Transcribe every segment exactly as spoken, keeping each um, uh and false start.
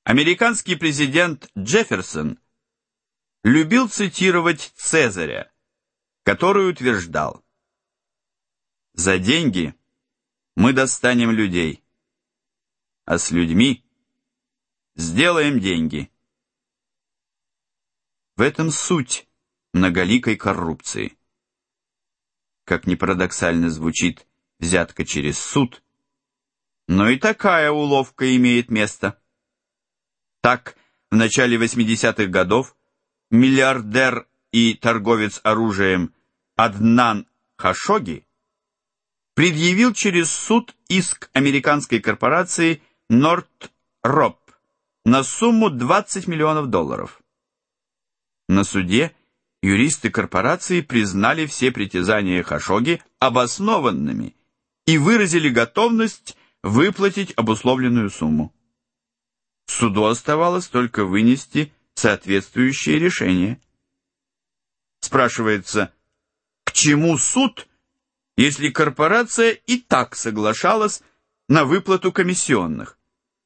Американский президент Джефферсон любил цитировать Цезаря, который утверждал: «За деньги мы достанем людей, а с людьми сделаем деньги». В этом суть многоликой коррупции. Как ни парадоксально звучит взятка через суд, но и такая уловка имеет место. Так, в начале восьмидесятых годов миллиардер и торговец оружием Аднан Хашогги предъявил через суд иск американской корпорации Northrop на сумму двадцать миллионов долларов. На суде юристы корпорации признали все притязания Хашогги обоснованными и выразили готовность выплатить обусловленную сумму. Суду оставалось только вынести соответствующее решение. Спрашивается, к чему суд, если корпорация и так соглашалась на выплату комиссионных?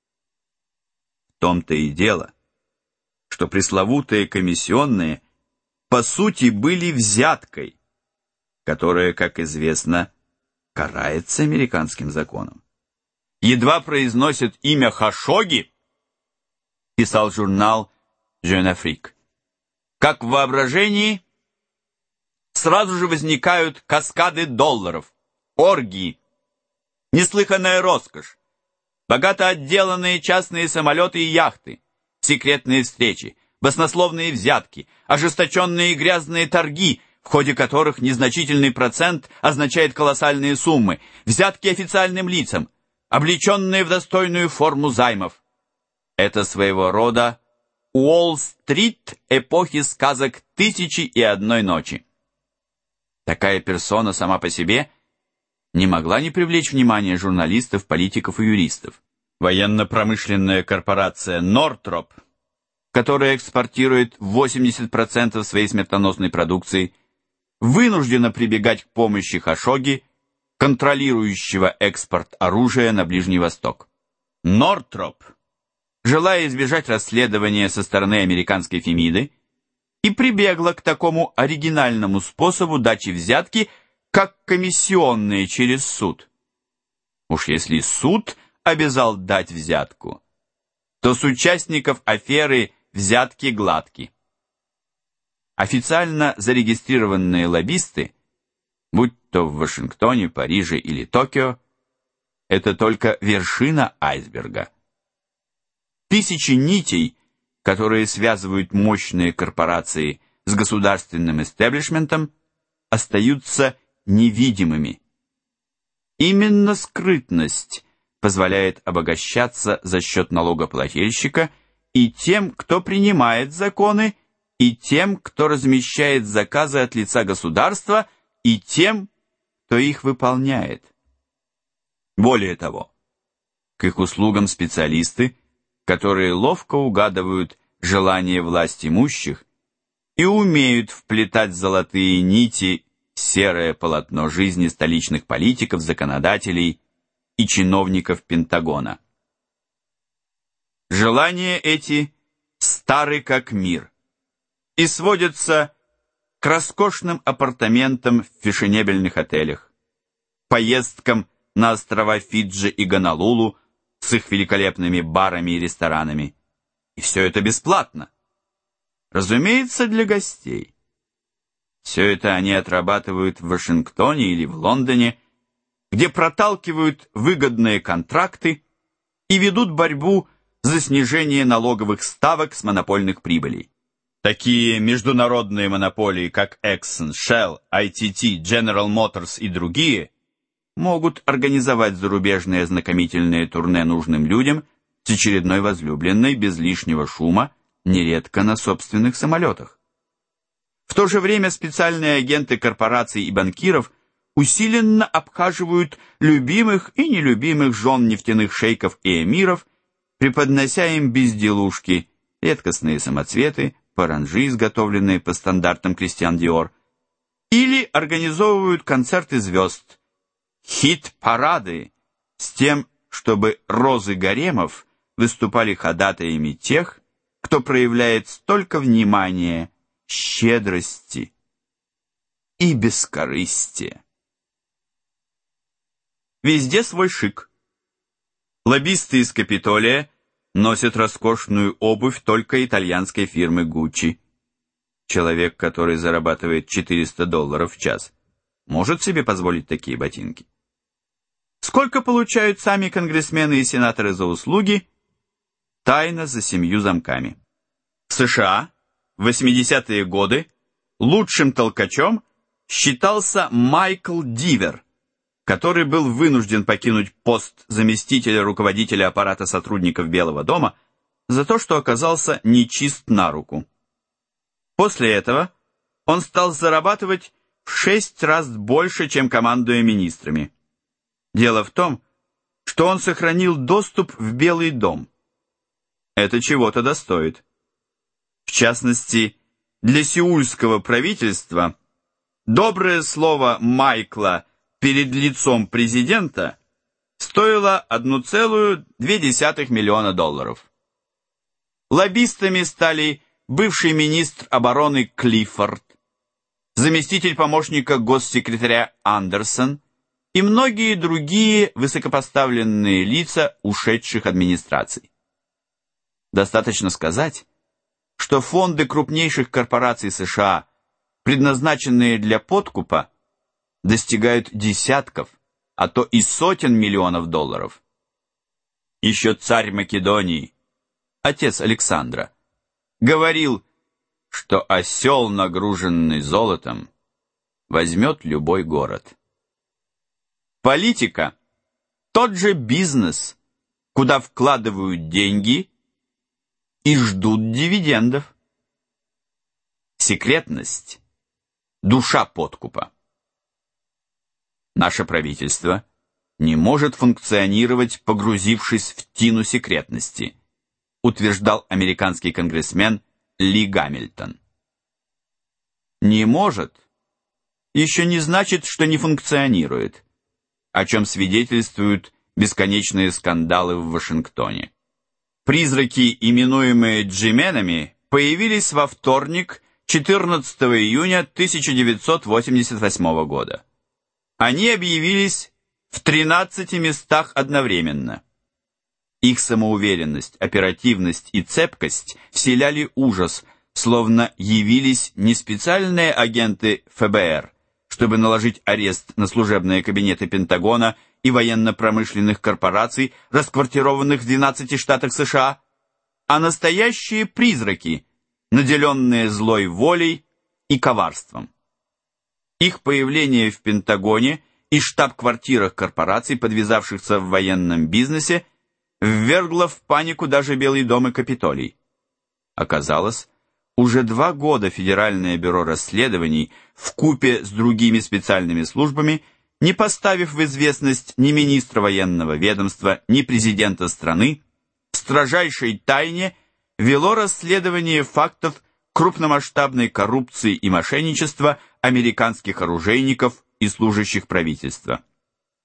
В том-то и дело, что пресловутые комиссионные по сути были взяткой, которая, как известно, карается американским законом. Едва произносят имя Хашогги, писал журнал Jeune Afrique, как в воображении сразу же возникают каскады долларов, оргии, неслыханная роскошь, богато отделанные частные самолеты и яхты, секретные встречи, баснословные взятки, ожесточенные и грязные торги, в ходе которых незначительный процент означает колоссальные суммы, взятки официальным лицам, облеченные в достойную форму займов. Это своего рода Уолл-стрит эпохи сказок «Тысячи и одной ночи». Такая персона сама по себе не могла не привлечь внимание журналистов, политиков и юристов. Военно-промышленная корпорация Northrop, которая экспортирует восемьдесят процентов своей смертоносной продукции, вынуждена прибегать к помощи Хашогги, контролирующего экспорт оружия на Ближний Восток. Northrop, желая избежать расследования со стороны американской Фемиды, и прибегла к такому оригинальному способу дачи взятки, как комиссионные через суд. Уж если суд обязал дать взятку, то с участников аферы взятки гладки. Официально зарегистрированные лоббисты, будь то в Вашингтоне, Париже или Токио, это только вершина айсберга. Тысячи нитей, которые связывают мощные корпорации с государственным истеблишментом, остаются невидимыми. Именно скрытность позволяет обогащаться за счет налогоплательщика и тем, кто принимает законы, и тем, кто размещает заказы от лица государства, и тем, кто их выполняет. Более того, к их услугам специалисты, которые ловко угадывают желания власть имущих и умеют вплетать золотые нити в серое полотно жизни столичных политиков, законодателей и чиновников Пентагона. Желания эти стары как мир и сводятся к роскошным апартаментам в фешенебельных отелях, поездкам на острова Фиджи и Гонолулу с их великолепными барами и ресторанами. И все это бесплатно. Разумеется, для гостей. Все это они отрабатывают в Вашингтоне или в Лондоне, где проталкивают выгодные контракты и ведут борьбу за снижение налоговых ставок с монопольных прибылей. Такие международные монополии, как Exxon, Shell, ай ти ти, General Motors и другие, могут организовать зарубежные ознакомительные турне нужным людям с очередной возлюбленной без лишнего шума, нередко на собственных самолетах. В то же время специальные агенты корпораций и банкиров усиленно обхаживают любимых и нелюбимых жен нефтяных шейков и эмиров, преподнося им безделушки, редкостные самоцветы, паранджи, изготовленные по стандартам Кристиан Диор, или организовывают концерты звезд, хит-парады с тем, чтобы розы гаремов выступали ходатаями тех, кто проявляет столько внимания, щедрости и бескорыстия. Везде свой шик. Лоббисты из Капитолия носят роскошную обувь только итальянской фирмы Гуччи. Человек, который зарабатывает четыреста долларов в час, может себе позволить такие ботинки. Сколько получают сами конгрессмены и сенаторы за услуги? Тайна за семью замками. В США в восьмидесятые годы лучшим толкачом считался Майкл Дивер, который был вынужден покинуть пост заместителя руководителя аппарата сотрудников Белого дома за то, что оказался нечист на руку. После этого он стал зарабатывать в шесть раз больше, чем командуя министрами. Дело в том, что он сохранил доступ в Белый дом. Это чего-то достоит. В частности, для сеульского правительства доброе слово Майкла перед лицом президента стоило одна целая две десятых миллиона долларов. Лоббистами стали бывший министр обороны Клиффорд, заместитель помощника госсекретаря Андерсон и многие другие высокопоставленные лица ушедших администраций. Достаточно сказать, что фонды крупнейших корпораций США, предназначенные для подкупа, достигают десятков, а то и сотен миллионов долларов. Еще царь Македонии, отец Александра, говорил, что осел, нагруженный золотом, возьмет любой город. Политика – тот же бизнес, куда вкладывают деньги и ждут дивидендов. Секретность – душа подкупа. Наше правительство не может функционировать, погрузившись в тину секретности, утверждал американский конгрессмен Ли Гамильтон. Не может еще не значит, что не функционирует, о чем свидетельствуют бесконечные скандалы в Вашингтоне. Призраки, именуемые джименами, появились во вторник, четырнадцатого июня тысяча девятьсот восемьдесят восьмого года. Они объявились в тринадцати местах одновременно. Их самоуверенность, оперативность и цепкость вселяли ужас, словно явились не специальные агенты эф бэ эр, чтобы наложить арест на служебные кабинеты Пентагона и военно-промышленных корпораций, расквартированных в двенадцати штатах США, а настоящие призраки, наделенные злой волей и коварством. Их появление в Пентагоне и штаб-квартирах корпораций, подвязавшихся в военном бизнесе, ввергло в панику даже Белый дом и Капитолий. Оказалось, уже два года Федеральное бюро расследований вкупе с другими специальными службами, не поставив в известность ни министра военного ведомства, ни президента страны, в строжайшей тайне вело расследование фактов крупномасштабной коррупции и мошенничества американских оружейников и служащих правительства.